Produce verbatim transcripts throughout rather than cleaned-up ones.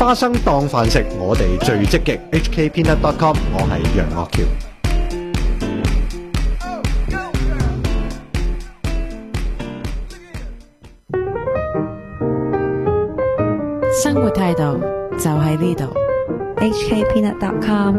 花生當飯食，我哋最積極。H K Peanut dot com， 我係楊岳橋。 生活態度就喺呢度。 H K Peanut dot com。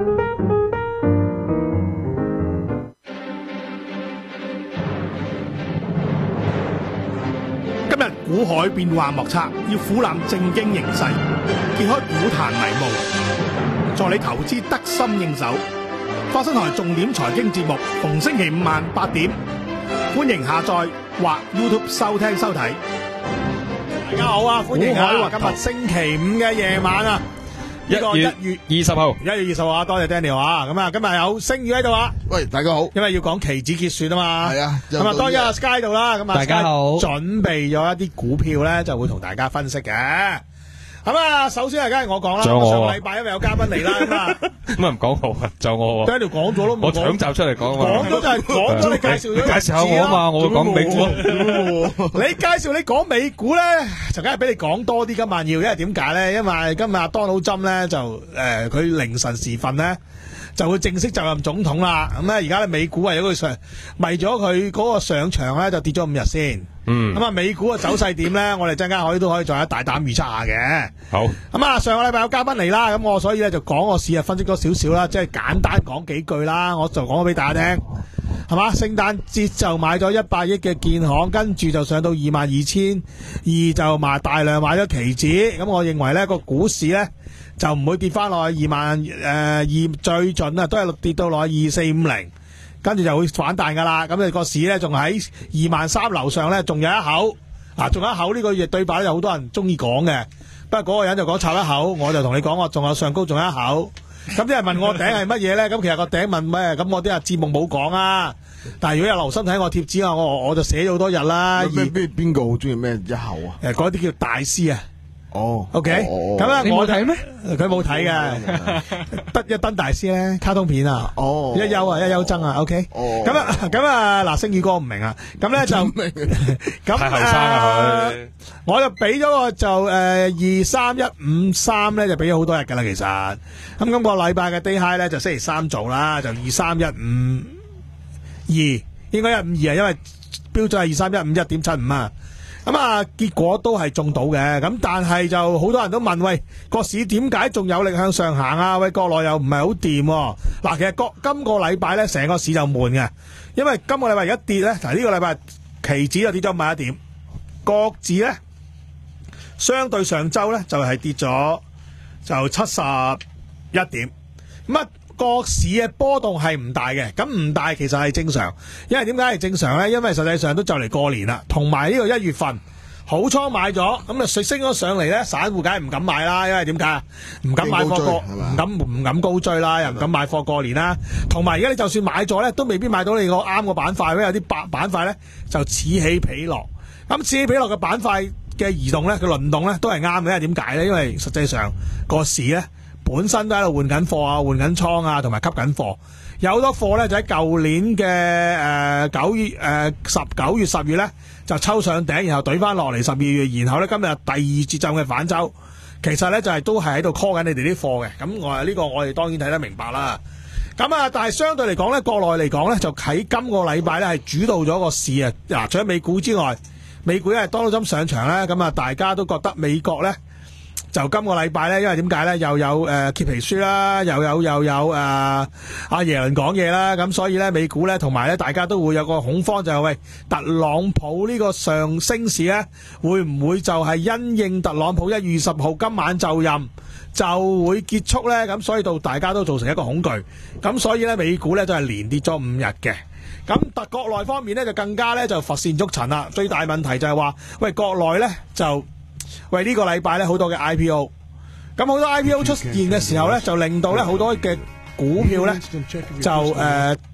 今日股海變幻莫測，要俯瞰正經形勢，揭開股壇迷霧，助你投資得心應手。花生台重點財經節目，逢星期五晚八點，歡迎下載或 YouTube 收聽收睇。大家好啊，歡迎啊！今日星期五嘅夜晚啊，呢個一月二十號， 一月二十號啊，多謝 Daniel 啊！咁啊，今日有星宇喺度啊。 喂，大家好。 因為要講期指結算啊嘛。 係啊。 咁啊，當然阿 Sky 度啦。咁啊， 大家好。 準備咗一啲股票咧，就會同大家分析嘅。咁啊，首先係梗係我講啦。 仲有我。 上個禮拜因為有嘉賓嚟啦，咁啊。 咁啊唔講我啊，就我。Daniel 講咗咯， 我搶集出嚟講啊嘛。 講咗就係講咗，你介紹咗。 介紹下我啊嘛，我會講美股。 你介紹你講美股咧，就梗係俾你講多啲今晚要，因為點解咧？因為今日阿 Donald Trump 咧就誒，佢凌晨時分咧就會正式就任總統啦。咁咧而家咧美股係有個上為咗佢嗰個上場咧就跌咗五日先。 嗯。 咁啊，美股嘅走勢點咧？我哋陣間可以都可以再一大膽預測下嘅。 好。咁啊，上個禮拜有嘉賓嚟啦，咁我所以咧就講個市啊，分析多少少啦，即係簡單講幾句啦，我就講咗俾大家聽。係嘛？聖誕節就買咗一百億嘅建行，跟住就上到二萬二千二，就買大量買咗期指。咁我認為呢個股市呢，就唔會跌翻落去二萬誒二，最盡啊都係跌到落去二四五零，跟住就會反彈噶啦。咁你個市呢，仲喺二萬三樓上呢，仲有一口啊，仲有一口呢個月對白有好多人中意講嘅。不過嗰個人就講插一口，我就同你講我仲有上高仲有一口。咁啲人問我頂係乜嘢咧？咁其實個頂問咩？咁我啲啊節目冇講啊。但係如果有留心睇我貼紙啊，我我就寫咗好多日啦。 邊邊邊個好中意咩一口啊？ 誒，嗰啲叫大師啊。 哦。 O K。咁啊， 你冇睇咩？ 佢冇睇嘅。得一燈大師咧，卡通片啊。 哦。 一休啊，一休爭啊。O K。 哦。 咁啊，咁啊，嗱，星宇哥唔明啊。咁咧就咁太後生啦佢。 我就俾咗個就誒二三一五三咧，就俾咗好多日噶啦，其實。咁今個禮拜嘅 day high 咧就星期三做啦，就二三一五二，應該一五二啊，因為標準係二三一五一點七五啊。咁啊，結果都係中到嘅。咁但係就好多人都問，喂，個市點解仲有力向上行啊？喂，國內又唔係好掂。嗱，其實個今個禮拜咧，成個市就悶嘅，因為今個禮拜而家跌咧，嗱呢個禮拜期指就跌咗五十一點，國指咧相對上週咧就係跌咗就七十一點。咁啊，個市嘅波動係唔大嘅，咁唔大其實係正常，因為點解係正常咧？因為實際上都就嚟過年啦，同埋呢個一月份好倉買咗，咁啊升升咗上嚟咧，散戶梗係唔敢買啦，因為點解啊？唔敢買貨過，唔敢唔敢高追啦，又唔敢買貨過年啦。同埋而家你就算買咗咧，都未必買到你個啱個板塊，因為有啲板板塊咧就此起彼落。咁此起彼落嘅板塊嘅移動咧，佢輪動咧都係啱嘅，因為點解咧？因為實際上個市咧本身都喺度換緊貨啊，換緊倉啊，同埋吸緊貨。有好多貨咧就喺舊年嘅誒九月誒十九月十月咧就抽上頂，然後懟翻落嚟十二月，然後咧今日第二節奏嘅反周，其實咧就係、是、都係喺度 call 緊你哋啲貨嘅。咁我呢、這個我哋當然睇得明白啦。咁啊，但係相對嚟講咧，國內嚟講咧就喺今個禮拜咧係主導咗個市啊。嗱，除咗美股之外，美股因為Donald Trump上場咧，咁啊大家都覺得美國咧就今個禮拜咧，因為點解咧？又有誒、呃、揭皮書啦，又有又有誒阿、呃、耶倫講嘢啦，咁所以咧美股咧同埋咧大家都會有個恐慌，就係、是、喂特朗普呢個上升市咧，會唔會就係因應特朗普一月二十號今晚就任就會結束咧？咁所以到大家都造成一個恐懼，咁所以咧美股咧都係連跌咗五日嘅。咁特國內方面咧就更加咧就乏善足陳啦。最大問題就係話，喂國內咧就喂呢、這個禮拜咧好多嘅 I P O， 咁好多 I P O 出現嘅時候咧，就令到咧好多嘅股票咧就誒、呃、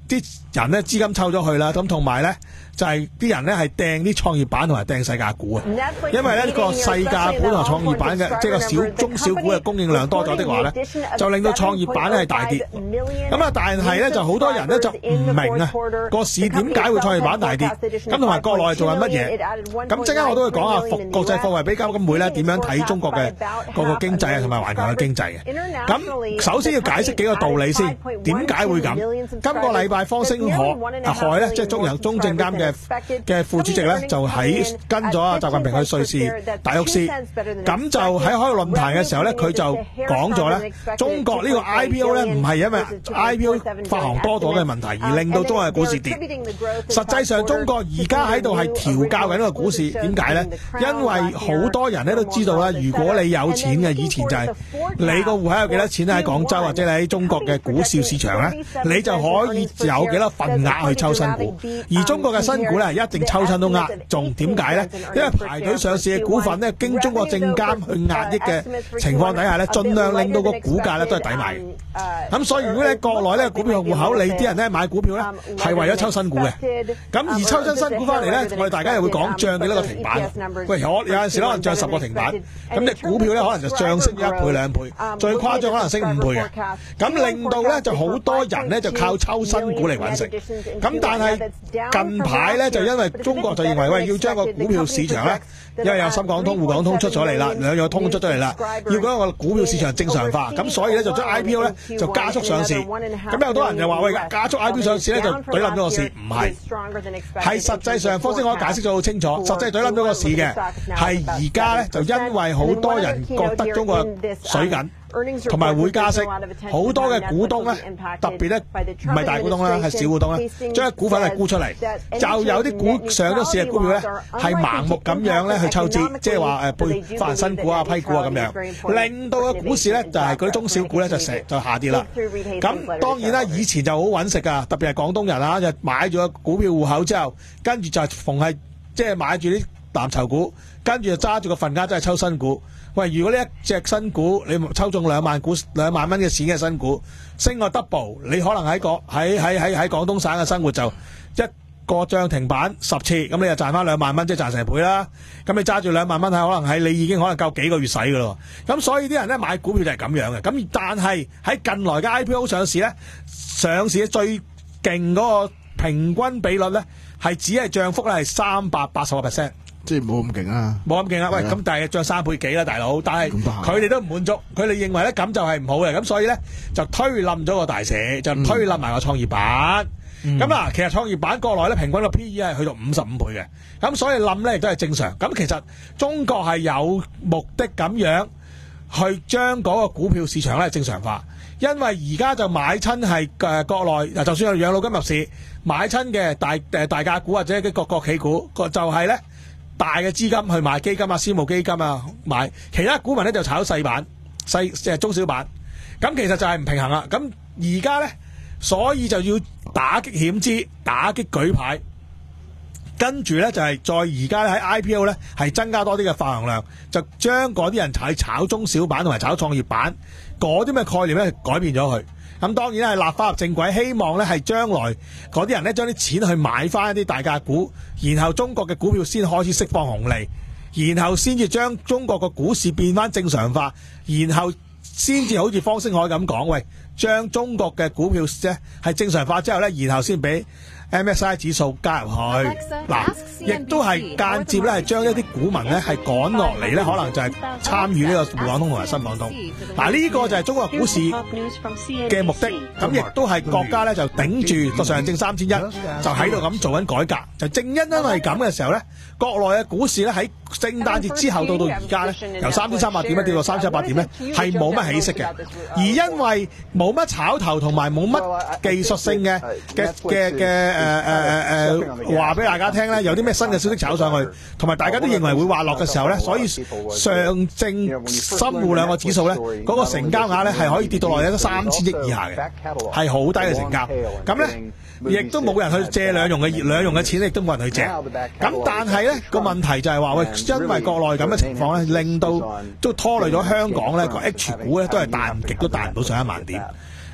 啲人咧資金抽咗去啦，咁同埋咧就係、是、啲人咧係掟啲創業板同埋掟細價股啊，因為咧個細價股同埋創業板嘅即係個小中小股嘅供應量多咗的話咧，就令到創業板咧係大跌。咁啊，但係咧就好多人咧就唔明啊個市點解會創業板大跌，咁同埋國內係做緊乜嘢？咁陣間我都會講下國國際貨幣基金會咧點樣睇中國嘅個個經濟啊同埋環球嘅經濟嘅。咁首先要解釋幾個道理先，點解會咁？今個禮拜方星海啊海咧，即係中人中證監嘅嘅副主席咧，就喺跟咗啊習近平去瑞士達沃斯，咁就喺開個論壇嘅時候咧，佢就講咗咧，中國呢個 I P O 咧唔係因為 I P O 發行多咗嘅問題而令到中國嘅股市跌，實際上中國而家喺度係調校緊呢個股市，點解咧？因為好多人咧都知道啦，如果你有錢嘅，以前就係你個戶口有幾多錢喺廣州或者你喺中國嘅股市市場咧，你就可以有幾多份額去抽新股，而中國嘅新股咧一定抽親都呃，仲點解咧？因為排隊上市嘅股份咧，經中國證監去壓抑嘅情況底下咧，盡量令到個股價咧都係抵買嘅。咁所以如果你喺國內咧股票戶口，你啲人咧買股票咧係為咗抽新股嘅。咁而抽新新股翻嚟咧，我哋大家又會講漲幾多個停板。喂，我有陣時可能漲十個停板，咁你股票咧可能就漲升一倍兩倍，最誇張可能升五倍嘅。咁令到咧就好多人咧就靠抽新股嚟揾食。咁但係近排咧就因為中國就認為喂要將個股票市場咧，因為有深港通、滬港通出咗嚟啦，兩樣通出咗嚟啦，要將個股票市場正常化，咁所以咧就將 I P O 咧就加速上市。咁有多人就話喂，加速 I P O 上市咧就懟冧咗個市，唔係，係實際上方先我解釋咗好清楚，實際懟冧咗個市嘅係而家咧就因為好多人覺得中國水緊。同埋會加息，好多嘅股東咧，特別咧唔係大股東啦，係小股東咧，將股份係沽出嚟，就有啲股上咗市嘅股票咧，係盲目咁樣咧去抽資，即係話誒配發行新股啊、批股啊咁樣，令到個股市咧就係嗰啲中小股咧就成就下跌啦。咁當然啦，以前就好揾食㗎，特別係廣東人啊，就買咗股票戶口之後，跟住就逢係即係買住啲藍籌股，跟住就揸住個份額真係抽新股。喂，如果呢一隻新股你抽中兩萬股兩萬蚊嘅錢嘅新股，升個 double， 你可能喺個喺喺喺喺廣東省嘅生活就一個漲停板十次，咁你就賺翻兩萬蚊，即係賺成倍啦。咁你揸住兩萬蚊係可能係你已經可能夠幾個月使噶咯。咁所以啲人咧買股票就係咁樣嘅。咁但係喺近來嘅 I P O 上市咧，上市最勁嗰個平均比率咧係只係漲幅咧係三百八十個 percent。 即係冇咁勁啊！ 冇咁勁啦，喂，咁但係漲三倍幾啦，大佬，但係佢哋都唔滿足，佢哋認為咧咁就係唔好嘅，咁所以咧就推冧咗個大市，就推冧埋個創業板。咁嗱、嗯，其實創業板國內咧平均個 P E 係去到五十五倍嘅，咁所以冧咧亦都係正常。咁其實中國係有目的咁樣去將嗰個股票市場咧正常化，因為而家就買親係誒國內，就算係養老金入市買親嘅大誒大價股或者啲國國企股，就係咧。大嘅資金去買基金啊、私募基金啊，買其他股民咧就炒細板、細即係中小板，咁其實就係唔平衡啦。咁而家咧，所以就要打擊險資、打擊舉牌，跟住咧就係再而家咧喺 I P O 咧係增加多啲嘅發行量，就將嗰啲人喺炒中小板同埋炒創業板嗰啲咩概念咧改變咗佢。咁當然係立法入正軌，希望咧係將來嗰啲人咧將啲錢去買翻一啲大價股，然後中國嘅股票先開始釋放紅利，然後先至將中國嘅股市變翻正常化，然後先至好似方星海咁講，喂，將中國嘅股票咧係正常化之後咧，然後先俾 M S I 指數加入去，嗱，亦都係間接咧係將一啲股民咧係趕落嚟咧，可能就係參與呢個滬港通同埋深港通。嗱，呢個就係中國股市嘅目的，咁亦都係國家咧就頂住個上證三千一，就喺度咁做緊改革。就正因因為咁嘅時候咧，國內嘅股市咧喺聖誕節之後到到而家咧，由三千三百點咧跌到三千一百點咧，係冇乜起色嘅。而因為冇乜炒頭同埋冇乜技術性嘅嘅嘅嘅誒誒誒誒話俾大家聽咧，有啲咩新嘅消息炒上去，同埋大家都認為會滑落嘅時候咧，所以上證深滬兩個指數咧，嗰、那個成交額咧係可以跌到落嚟得三千億以下嘅，係好低嘅成交。咁咧，亦都冇人去借兩融嘅兩融嘅錢，亦都冇人去借。咁但係咧個問題就係話喂，因為國內咁嘅情況咧，令到都拖累咗香港咧個 H 股咧都係彈極都彈唔到上一萬點。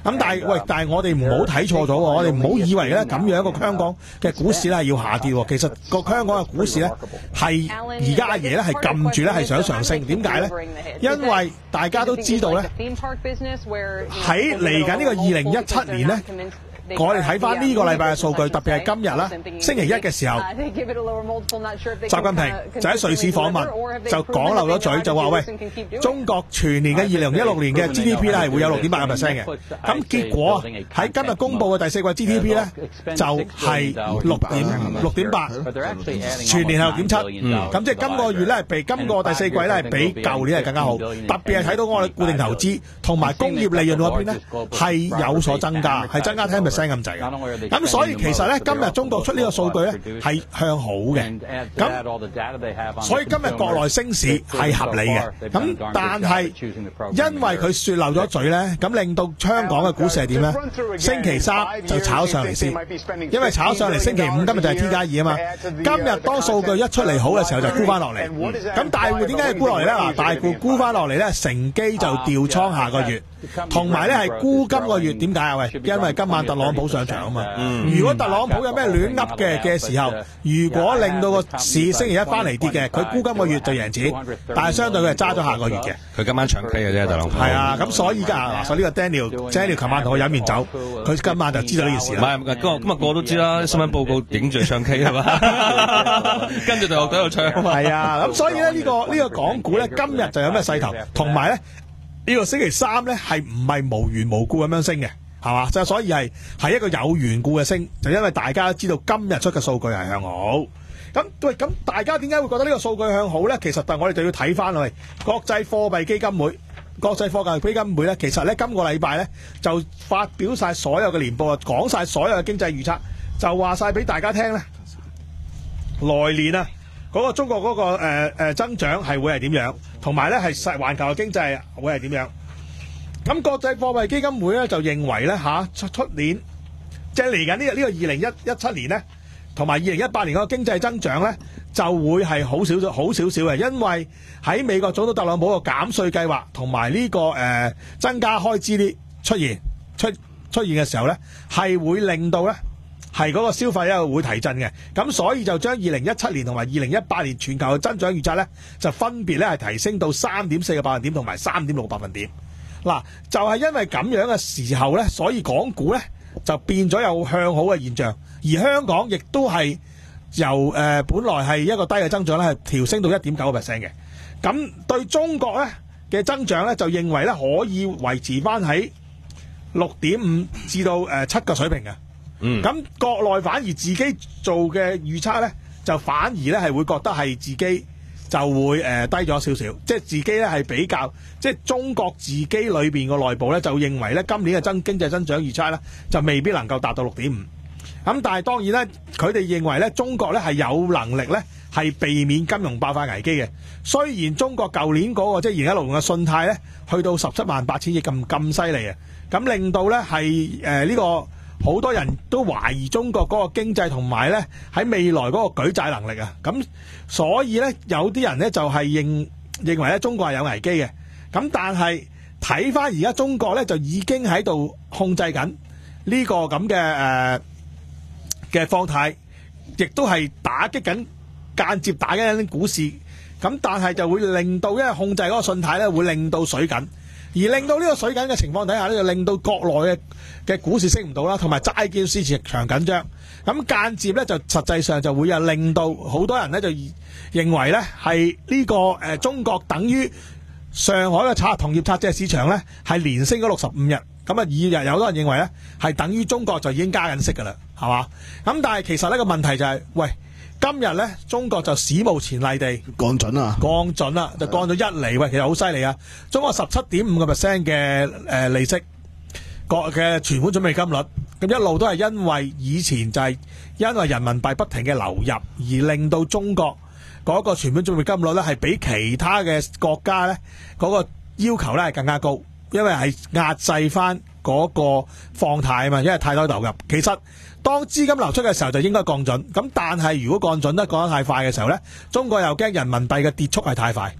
咁但係喂，但係我哋唔好睇錯咗喎，我哋唔好以為咧咁樣個香港嘅股市咧係要下跌喎。其實個香港嘅股市咧係而家阿爺咧係撳住咧係想上升，點解咧？因為大家都知道咧，喺嚟緊呢個二零一七年咧。我哋睇翻呢個禮拜嘅數據，特別係今日啦，星期一嘅時候，習近平就喺瑞士訪問，就講漏咗嘴，就話喂，中國全年嘅二零一六年嘅 G D P 咧係會有六點八個 percent 嘅。咁結果喺今日公佈嘅第四季 G D P 咧就係六點六點八，全年係六點七。咁即係今個月咧係比今個第四季咧係比舊年係更加好，特別係睇到我哋固定投資同埋工業利潤嗰邊咧係有所增加，係增加ten percent。咁滯嘅，咁所以其實咧，今日中國出呢個數據咧係向好嘅，咁所以今日國內升市係合理嘅，咁但係因為佢説漏咗嘴咧，咁令到香港嘅股市係點咧？星期三就炒上嚟先，因為炒上嚟星期五今日就係 T 加二啊嘛，今日當數據一出嚟好嘅時候就沽翻落嚟，咁大戶點解要沽落嚟咧？嗱，大戶沽翻落嚟咧，乘機就調倉下個月，同埋咧係沽今個月，點解啊？喂，因為今晚特朗普上場啊嘛，嗯、如果特朗普有咩亂噏嘅嘅時候，如果令到個市星期一翻嚟跌嘅，佢沽今個月就贏錢，但係相對佢係揸咗下個月嘅。 佢今晚長期嘅啫，特朗普。係啊，咁所以㗎，所以呢個 Daniel，Daniel 琴晚同我飲完酒，佢今晚就知道呢件事啦。 唔係，今日今日個個都知啦，新聞報告影住唱 K 係嘛，跟住就喺度唱。 係啊，咁所以咧呢、呢個呢、呢個港股咧今日就有咩勢頭，同埋咧呢、呢個星期三咧係唔係無緣無故咁樣升嘅？係嘛？就所以係係一個有緣故嘅升，就因為大家都知道今日出嘅數據係向好。咁喂，咁大家點解會覺得呢個數據向好咧？其實但我哋就要睇翻我哋國際貨幣基金會、國際貨幣基金會咧，其實咧今個禮拜咧就發表晒所有嘅年報啊，講晒所有嘅經濟預測，就話晒俾大家聽咧，來年啊嗰、嗰個中國嗰、嗰個誒誒、呃、增長係會係點樣，同埋咧係世環球嘅經濟會係點樣。咁國際貨幣基金會咧就認為咧嚇出出年，即係嚟緊呢個呢個二零一一七年咧，同埋二零一八年嗰個經濟增長咧就會係好少少好少少嘅，因為喺美國總統特朗普個減稅計劃同埋呢個誒、呃、增加開支啲出現出出現嘅時候咧，係會令到咧係嗰個消費咧會提振嘅。咁所以就將二零一七年同埋二零一八年全球嘅增長預測咧就分別咧係提升到三點四個百分點同埋三點六個百分點。嗱，就係因為咁樣嘅時候咧，所以港股咧就變咗有向好嘅現象，而香港亦都係由誒、呃、本來係一個低嘅增長咧，係調升到一點九個 percent 嘅。咁對中國咧嘅增長咧，就認為咧可以維持翻喺六點五至到誒七個水平嘅。嗯，咁國內反而自己做嘅預測咧，就反而咧係會覺得係自己。就會誒、呃、低咗少少，即係自己咧係比較，即係中國自己裏邊個內部咧就認為咧今年嘅增經濟增長預測咧就未必能夠達到六點五。咁但係當然咧，佢哋認為咧中國咧係有能力咧係避免金融爆發危機嘅。雖然中國舊年嗰、那個即係二零一六年嘅信貸咧去到十七萬八千億咁咁犀利啊，咁令到咧係誒呢個。好多人都懷疑中國嗰個經濟同埋咧喺未來嗰個舉債能力啊，咁所以咧有啲人咧就係認認為咧中國係有危機嘅，咁但係睇翻而家中國咧就已經喺度控制緊呢個咁嘅誒嘅放貸，亦都係打擊緊間接打擊緊股市，咁但係就會令到因為控制嗰個信貸咧會令到水緊。而令到呢個水緊嘅情況底下咧，就令到國內嘅嘅股市升唔到啦，同埋債券市場緊張。咁間接咧就實際上就會有令到好多人咧就認為咧係呢個誒、呃、中國等於上海嘅產同業拆借市場咧係連升咗六十五日。咁啊，二日有好多人認為咧係等於中國就已經加緊息㗎啦，係嘛？咁但係其實呢個問題就係、是，喂。今日咧，中國就史無前例地降準啊， 降準啦，就降咗一厘，喂，其實好犀利啊！中國十七點五個 percent 嘅誒利息，國嘅存款準備金率，咁一路都係因為以前就係因為人民幣不停嘅流入，而令到中國嗰個存款準備金率咧係比其他嘅國家咧嗰個要求咧係更加高，因為係壓制翻嗰個放貸啊嘛，因為太多流入，其實。當資金流出嘅時候就應該降準，咁但係如果降準得降得太快嘅時候呢，中國又驚人民幣嘅跌速係太快，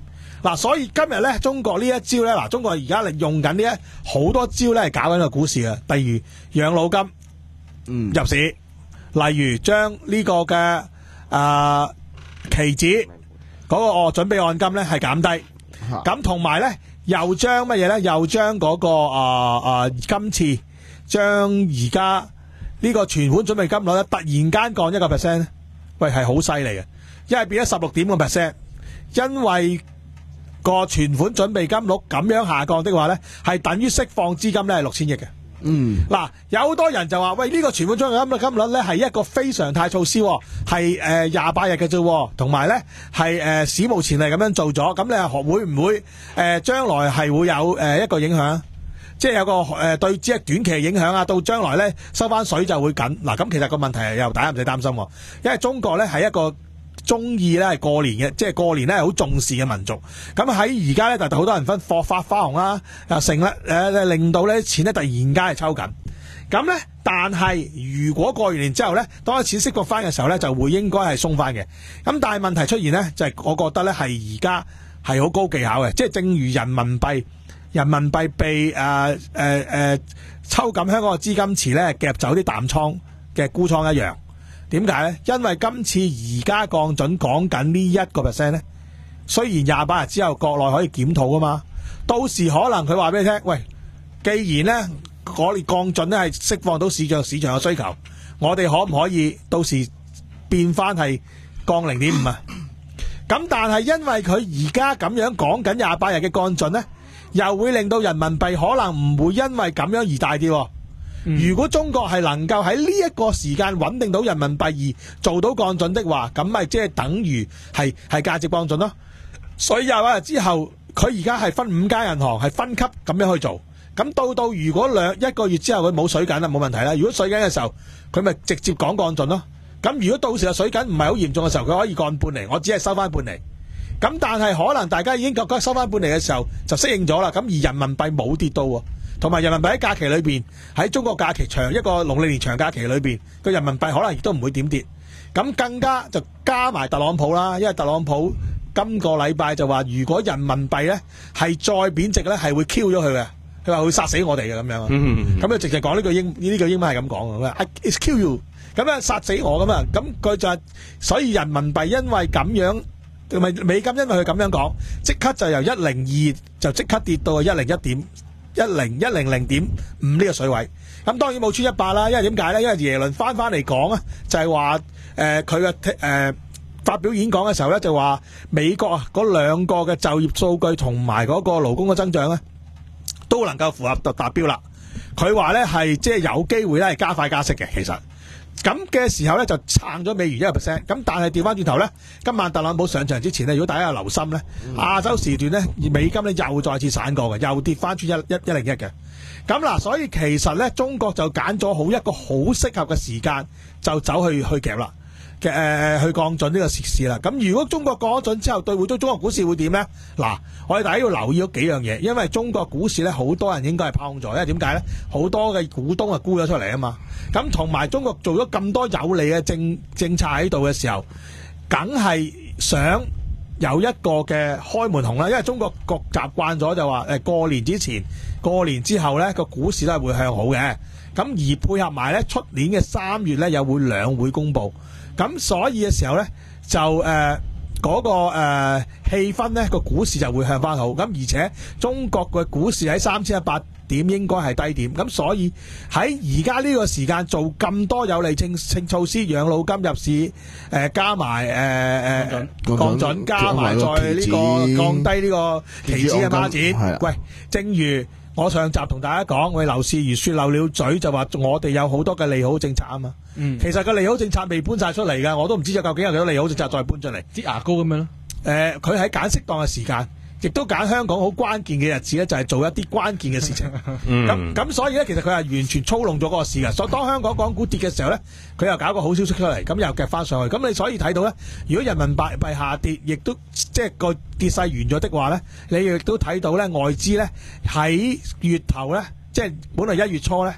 嗱，所以今日咧，中國呢一招咧，嗱，中國而家利用緊呢一好多招咧，係搞緊個股市嘅。例如養老金嗯入市，例如將呢個嘅啊期指嗰個哦準備按金咧係減低，咁同埋咧又將乜嘢咧？又將嗰個啊啊今次將而家呢個存款準備金率咧突然間降一個 percent 咧，喂係好犀利嘅，因為變咗十六點個 percent，因為個存款準備金率咁樣下降的話咧，係等於釋放資金咧係六千億嘅。 嗯， 嗱，有好多人就話：喂，呢、這個存款準備金率咧係一個非常態措施，係誒廿八日嘅啫，同埋咧係誒史無前例咁樣做咗。咁你學會唔會誒、呃、將來係會有誒、呃、一個影響？即係有個誒、呃、對只係短期影響啊，到將來咧收翻水就會緊。嗱，咁其實個問題係又大家唔使擔心，因為中國咧係一個中意咧係過年嘅，即係過年咧係好重視嘅民族。咁喺而家咧就好多人分貨發花紅啦，又成咧誒令到咧錢咧突然間係抽緊。咁咧，但係如果過完年之後咧，當啲錢釋放翻嘅時候咧，就會應該係鬆翻嘅。咁但係問題出現咧，就係、是、我覺得咧係而家係好高技巧嘅，即係正如人民幣人民幣被誒誒誒抽緊香港嘅資金池咧夾走啲淡倉嘅沽倉一樣。點解咧？因為今次而家降準講緊呢一個 percent 咧，雖然廿八日之後國內可以檢討噶嘛，到時可能佢話俾你聽，喂，既然咧我哋降準咧係釋放到市場市場嘅需求，我哋可唔可以到時變翻係降零點五啊？咁但係因為佢而家咁樣講緊廿八日嘅降準咧，又會令到人民幣可能唔會因為咁樣而大跌。如果中國係能夠喺呢一個時間穩定到人民幣而做到降準的話，咁咪即係等於係係價值降準咯。所以廿八日之後，佢而家係分五間銀行係分級咁樣去做。咁到到如果兩一個月之後佢冇水緊啦，冇問題啦。如果水緊嘅時候，佢咪直接講降準咯。咁如果到時嘅水緊唔係好嚴重嘅時候，佢可以降半厘，我只係收翻半厘。咁但係可能大家已經覺得收翻半厘嘅時候就適應咗啦。咁而人民幣冇跌到喎。同埋人民幣喺假期裏邊，喺中國假期長一個農曆年長假期裏邊，個人民幣可能亦都唔會點跌。咁更加就加埋特朗普啦，因為特朗普今個禮拜就話，如果人民幣咧係再貶值咧，係會 Q 咗佢嘅，佢話會殺死我哋嘅咁樣。咁佢直接講呢句英呢句英文係咁講嘅，佢 It's kill you， 咁樣殺死我咁啊。咁佢就係、所以人民幣因為咁樣，同埋美金因為佢咁樣講，即刻就由一零二就即刻跌到一零一點。一零一零零點五呢個水位，咁當然冇穿一百啦，因為點解呢？因為耶倫翻翻嚟講啊，就係話誒佢嘅誒發表演講嘅時候呢，就話美國啊嗰兩個嘅就業數據同埋嗰個勞工嘅增長呢，都能夠符合達達標啦。佢話呢係即係有機會呢係加快加息嘅，其實。咁嘅時候咧就撐咗美元一個 percent， 咁但係調翻轉頭咧，今晚特朗普上場之前咧，如果大家有留心咧，亞洲時段咧，美金咧又再次散過嘅，又跌翻穿一一一零一嘅。咁嗱，所以其實咧，中國就揀咗好一個好適合嘅時間，就走去去夾啦，嘅、呃、去降準呢個時事啦。咁如果中國降咗準之後，對匯中中國股市會點咧？嗱，我哋大家要留意咗幾樣嘢，因為中國股市咧好多人應該係拋空咗，因為點解咧？好多嘅股東啊沽咗出嚟啊嘛。咁同埋中國做咗咁多有利嘅政政策喺度嘅時候，梗係想有一個嘅開門紅啦。因為中國國習慣咗就話誒過年之前、過年之後咧個股市都係會向好嘅。咁而配合埋咧出年嘅三月咧又會兩會公佈，咁所以嘅時候咧就誒嗰、呃嗰個誒、呃、氣氛咧個股市就會向翻好。咁而且中國嘅股市喺三千一百點應該係低點，咁所以喺而家呢個時間做咁多有利政政措施，養老金入市，誒、呃、加埋誒誒降準，加埋再呢個降低呢個期指嘅孖展。喂，正如我上集同大家講，喂，劉士余說漏了嘴就話我哋有好多嘅利好政策啊嘛。嗯，其實個利好政策未搬晒出嚟㗎，我都唔知究竟有幾多利好政策再搬出嚟。 擠牙膏咁樣咯。 誒，佢喺揀適當嘅時間。亦都揀香港好關鍵嘅日子咧，就係做一啲關鍵嘅事情。咁咁、嗯、所以咧，其實佢係完全操弄咗嗰個市嘅。所以當香港港股跌嘅時候咧，佢又搞個好消息出嚟，咁又夾翻上去。咁你所以睇到咧，如果人民幣幣下跌，亦都即係個跌勢完咗的話咧，你亦都睇到咧外資咧喺月頭咧，即係本來一月初咧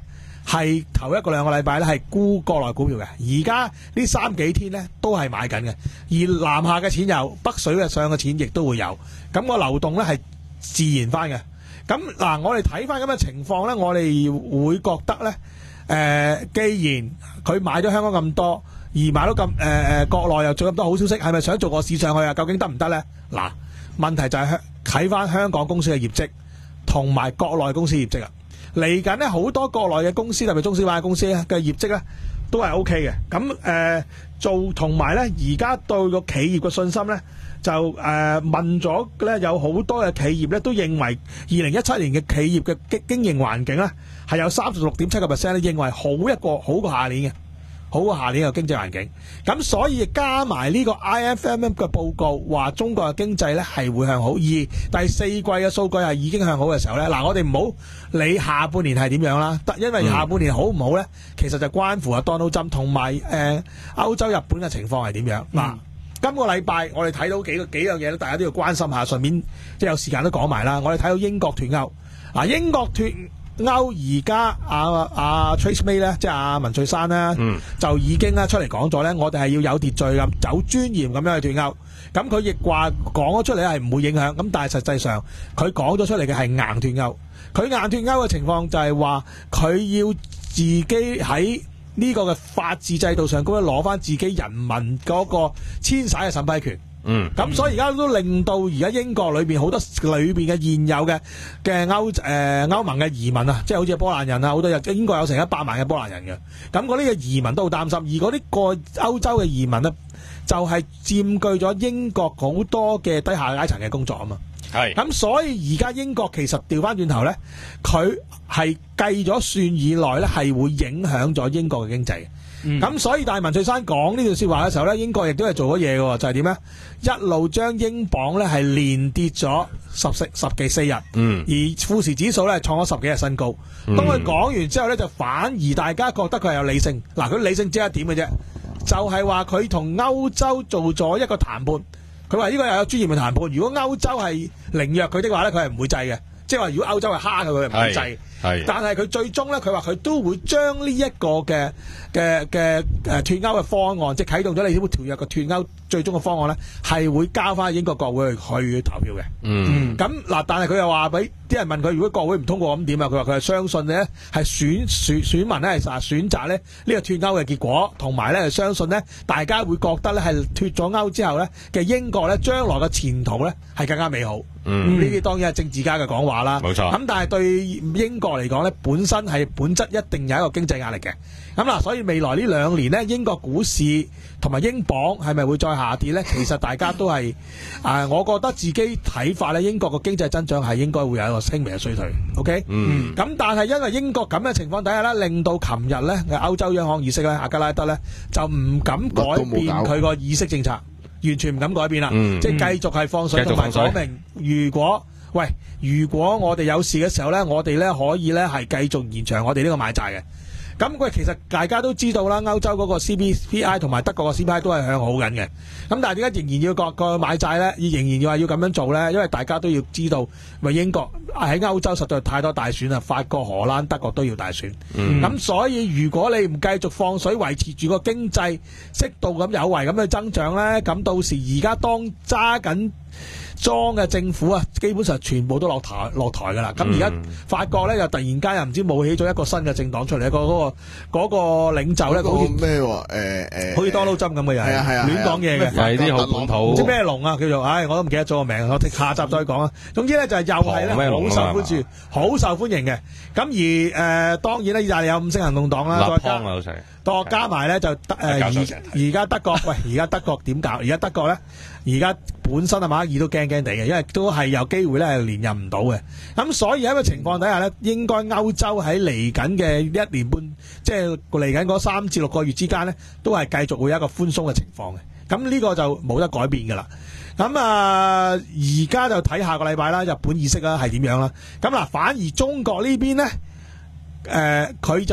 係頭一個兩個禮拜咧係沽國內股票嘅，而家呢三幾天咧都係買緊嘅，而南下嘅錢有，北水嘅上嘅錢亦都會有，咁、個流動咧係自然翻嘅。咁嗱，我哋睇翻咁嘅情況咧，我哋會覺得咧，誒、呃，既然佢買咗香港咁多，而買到咁誒誒國內又做咁多好消息，係咪想做個市上去啊？究竟得唔得咧？嗱，問題就係睇翻香港公司嘅業績同埋國內公司業績啊。嚟緊咧好多國內嘅公司，特別中小板嘅公司咧嘅業績咧都係 O K 嘅。咁誒、呃、做同埋咧，而家對個企業嘅信心咧，就誒、呃、問咗咧，有好多嘅企業咧都認為二零一七年嘅企業嘅經經營環境咧係有三十六點七個 percent 咧，認為好一個好過下年嘅。好過下年嘅經濟環境，咁所以加埋呢個 I F M M 嘅報告話中國嘅經濟咧係會向好，而第四季嘅數據係已經向好嘅時候咧，嗱我哋唔好理下半年係點樣啦，因為下半年好唔好咧，其實就關乎阿 Donald Trump 同埋誒歐洲、日本嘅情況係點樣。嗱、嗯，今個禮拜我哋睇到幾個幾樣嘢咧，大家都要關心下，順便即係有時間都講埋啦。我哋睇到英國脫歐，嗱英國脫歐而家阿阿 Trace May 咧，即係阿文翠珊咧，嗯、就已經咧出嚟講咗咧，我哋係要有秩序咁、有尊嚴咁樣去脫歐。咁佢亦話講咗出嚟係唔會影響，咁但係實際上佢講咗出嚟嘅係硬脫歐。佢硬脫歐嘅情況就係話佢要自己喺呢個嘅法治制度上高咧攞翻自己人民嗰個遷徙嘅審批權。嗯，咁所以而家都令到而家英國裏邊好多裏邊嘅現有嘅嘅歐誒歐盟嘅移民啊，即係好似波蘭人啊，好多日英國有成一百萬嘅波蘭人嘅，咁嗰啲嘅移民都好擔心。而嗰啲個歐洲嘅移民呢，就係、是、佔據咗英國好多嘅低下階層嘅工作啊嘛。係，咁所以而家英國其實調翻轉頭呢，佢係計咗算以內呢，係會影響咗英國嘅經濟。咁、嗯、所以大文翠珊講呢段說話嘅時候咧，英國亦都係做咗嘢嘅，就係點咧？一路將英鎊咧係連跌咗十四十幾四日，嗯，而富時指數咧創咗十幾日新高。嗯、當佢講完之後咧，就反而大家覺得佢係有理性。嗱，佢理性只係一點嘅啫，就係話佢同歐洲做咗一個談判。佢話呢個又有專業嘅談判。如果歐洲係凌弱佢的話咧，佢係唔會制嘅。即係話如果歐洲係蝦佢，佢係唔會制。係，但係佢最終咧，佢話佢都會將呢一個嘅嘅嘅誒脫歐嘅方案，即係啟動咗你呢條條約嘅脫歐最終嘅方案咧，係會交翻英國國會去去投票嘅。嗯，咁嗱，但係佢又話俾啲人問佢，如果國會唔通過咁點啊？佢話佢係相信咧，係選選選民咧係實選擇咧呢個脫歐嘅結果，同埋咧係相信咧大家會覺得咧係脫咗歐之後咧嘅英國咧將來嘅前途咧係更加美好。嗯，呢啲當然係政治家嘅講話啦。冇錯。咁但係對英國嚟講咧，本身係本質一定有一個經濟壓力嘅。咁嗱，所以未來呢兩年咧，英國股市同埋英鎊係咪會再下跌咧？其實大家都係啊、呃，我覺得自己睇法咧，英國個經濟增長係應該會有一個輕微嘅衰退。OK，嗯。咁但係因為英國咁嘅情況底下咧，令到琴日咧嘅歐洲央行議息咧，阿格拉德咧就唔敢改變佢個議息政策。完全唔敢改變啦，嗯、即係繼續係放水同埋講明，如果喂，如果我哋有事嘅時候咧，我哋咧可以咧係繼續延長我哋呢個買債嘅。咁佢其實大家都知道啦，歐洲嗰個 C P I 同埋德國個 C P I 都係向好緊嘅。咁但係點解仍然要個個買債咧？仍然要話要咁樣做咧？因為大家都要知道，咪英國喺歐洲實在太多大選啦，法國、荷蘭、德國都要大選。咁、嗯、所以如果你唔繼續放水維持住個經濟適度咁有為咁去增長咧，咁到時而家當揸緊裝嘅政府啊，基本上全部都落台落台噶啦。咁而家法國咧又突然間又唔知冒起咗一個新嘅政黨出嚟，一個嗰、嗰個嗰、嗰個領袖咧，好似咩誒誒， 好似 Donald Trump咁嘅人，係啊係啊，亂講嘢嘅， 係啲好本土， 唔知咩龍啊叫做，唉我都唔記得咗個名，我下集再講啊。總之咧就係又係咧好受歡迎，好受歡迎嘅。咁而誒、呃、當然咧，意大利有五星行動黨啦，再加多加埋咧就誒而而家德國喂，而家德國點搞？而家德國咧，而家本身啊馬克爾都驚驚地嘅，因為都係有機會咧係連任唔到嘅。咁所以喺個情況底下咧，應該歐洲喺嚟緊嘅一年半，即係嚟緊嗰三至六個月之間咧，都係繼續會有一個寬鬆嘅情況嘅。咁呢個就冇得改變噶啦。咁啊，而家就睇下個禮拜啦，日本議息啦係點樣啦。咁嗱，反而中國呢邊咧，誒、呃、佢就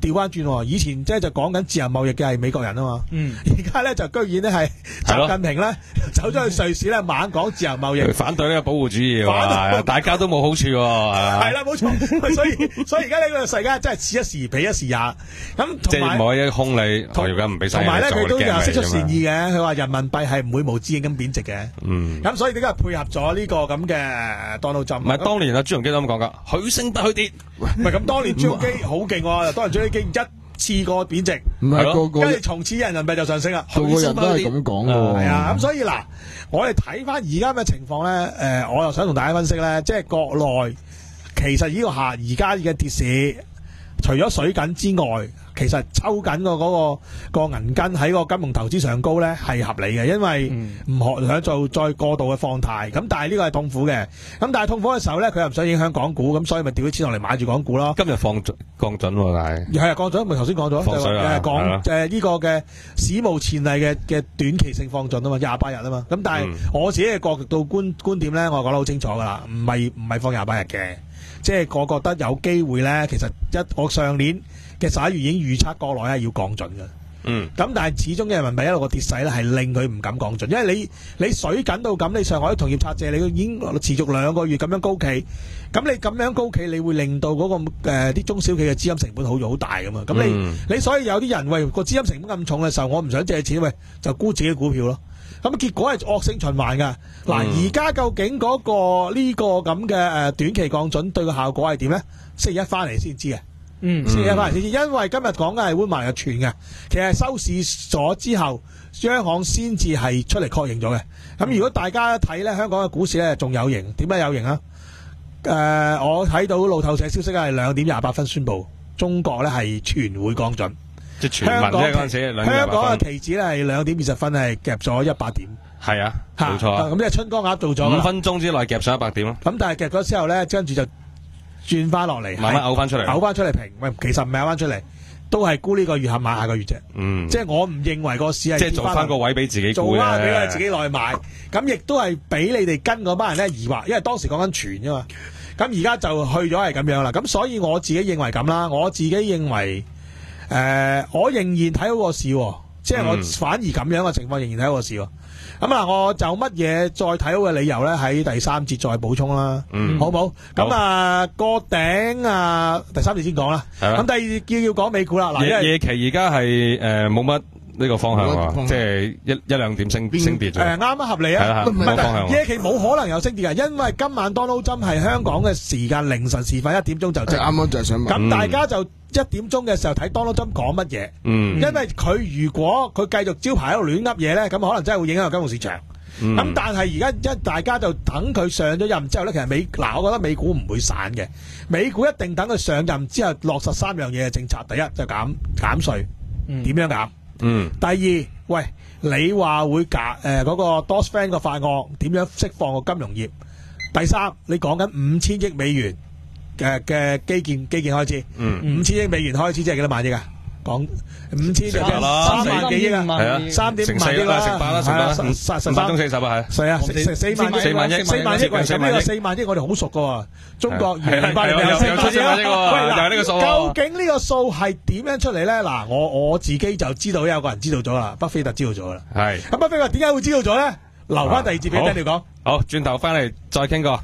調翻轉喎，以前即係就講緊自由貿易嘅係美國人啊嘛， 嗯， 而家咧就居然咧係習近平咧走咗去瑞士咧猛講自由貿易， 反對呢個保護主義喎，大家都冇好處喎， 係啦冇錯，所以所以而家呢個世界真係此一時彼一時也，咁即係同埋冇一空你，我而家唔俾晒同埋咧佢都有釋出善意嘅， 嘅，佢話人民幣係唔會無止境咁貶值嘅， 嗯， 咁所以點解配合咗呢個咁嘅 Donald Trump？ 唔係當年阿朱鎔基都咁講噶，許升不許跌， 唔係咁當年朱鎔基好勁喎，當年朱鎔基一次過貶值， 唔係個個跟住從此人民幣就上升啦， 個個人都係咁講喎。 係啊，咁所以嗱，我哋睇翻而家嘅情況咧，誒，我又想同大家分析咧，即係國內其實呢個下而家嘅跌市，除咗水緊之外，其實抽緊個嗰個個銀根喺個金融投資上高咧係合理嘅，因為唔學想做再過度嘅放貸，咁但係呢個係痛苦嘅，咁但係痛苦嘅時候咧，佢又唔想影響港股，咁所以咪調啲錢落嚟買住港股咯。 今日放準降準喎，但係係啊，降準咪頭先講咗， 放水啊就係講誒呢個嘅史無前例嘅嘅短期性放準啊嘛，廿八日啊嘛，咁但係我自己嘅角度觀觀點咧，我講得好清楚噶啦，唔係唔係放廿八日嘅，即係我覺得有機會咧，其實一我上年嘅十一月已經預測國內係要降準嘅， 嗯， 咁但係始終嘅人民幣一路個跌勢咧係令佢唔敢降準，因為你你水緊到咁，你上海同業拆借你已經持續兩個月咁樣高企，咁你咁樣高企，你會令到嗰、那個誒啲、呃、中小企嘅資金成本好好大噶嘛，咁你、嗯、你所以有啲人喂個資金成本咁重嘅時候，我唔想借錢，喂就沽自己股票咯，咁結果係惡性循環噶。嗱、嗯，而家究竟嗰、那個呢、這個咁嘅誒短期降準對個效果係點咧？星期一翻嚟先知嘅。嗯，星期一翻嚟先知，因為今日講緊係烏曼日傳嘅，其實收市咗之後，央行先至係出嚟確認咗嘅。咁如果大家睇咧，香港嘅股市咧仲有型，點解有型啊？誒、呃，我睇到路透社消息係兩點廿八分宣布，中國咧係全會降準， 即係全民啫嗰陣時， 香港嘅期指咧係兩點二十分係夾咗一百點， 係啊，冇錯啊。 咁即係春江鴨做咗五分鐘之內夾上一百點咯。 咁但係夾咗之後咧，跟住就轉翻落嚟， 慢慢嘔翻出嚟， 嘔翻出嚟平。喂，其實唔係嘔翻出嚟，都係沽呢個月合買下個月啫。 嗯， 即係我唔認為個市係即係做翻個位俾自己沽做翻俾佢自己內買。咁亦都係俾你哋跟嗰班人咧疑惑，因為當時講緊傳啫嘛。咁而家就去咗係咁樣啦。咁所以我自己認為咁啦，我自己認為誒、呃，我仍然睇好個市，即係我反而咁樣嘅情況仍然睇好個市。咁啊，我就乜嘢再睇好嘅理由咧？喺第三節再補充啦，嗯，好唔好？咁啊，個頂啊，第三節先講啦。咁第二節要要講美股啦。嗱， 夜夜期而家係誒冇乜呢個方向喎，即係一一兩點升升跌咗。誒，啱啱合理啊， 唔係方向。 夜期冇可能有升跌嘅，因為今晚 Donald Trump 係香港嘅時間凌晨時分一點鐘就即。 啱啱就係想問。 咁大家就一點鐘嘅時候睇 Donald Trump 講乜嘢，因為佢如果佢繼續招牌喺度亂噏嘢咧，咁可能真係會影響金融市場。咁、嗯、但係而家一大家就等佢上咗任之後咧，其實美嗱，我覺得美股唔會散嘅，美股一定等佢上任之後落實三樣嘢嘅政策。第一就減減稅，點、嗯、樣減？嗯。第二，喂，你話會減誒嗰個 Dodd-Frank 個法案點樣釋放個金融業？第三，你講緊五千億美元嘅嘅基建基建開支，嗯，五千億美元開支即係幾多萬億啊？講五千就三萬幾億啊，係啊，三點五萬億啦， 成八啦，成八啦，十十十八中四十啊，係， 係啊，四四萬四萬億， 四萬億，咁呢個四萬億我哋好熟噶喎，中國二百年有四萬億喎，喂，嗱呢個數，究竟呢個數係點樣出嚟咧？嗱，我我自己就知道有個人知道咗啦，巴菲特知道咗啦，係，咁巴菲特點解會知道咗咧？留翻第二節俾 Daniel講， 好，轉頭翻嚟再傾過。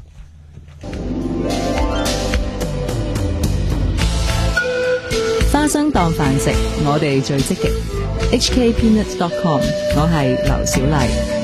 花生當飯食，我哋最積極。H K Peanut dot com， 我係劉小麗。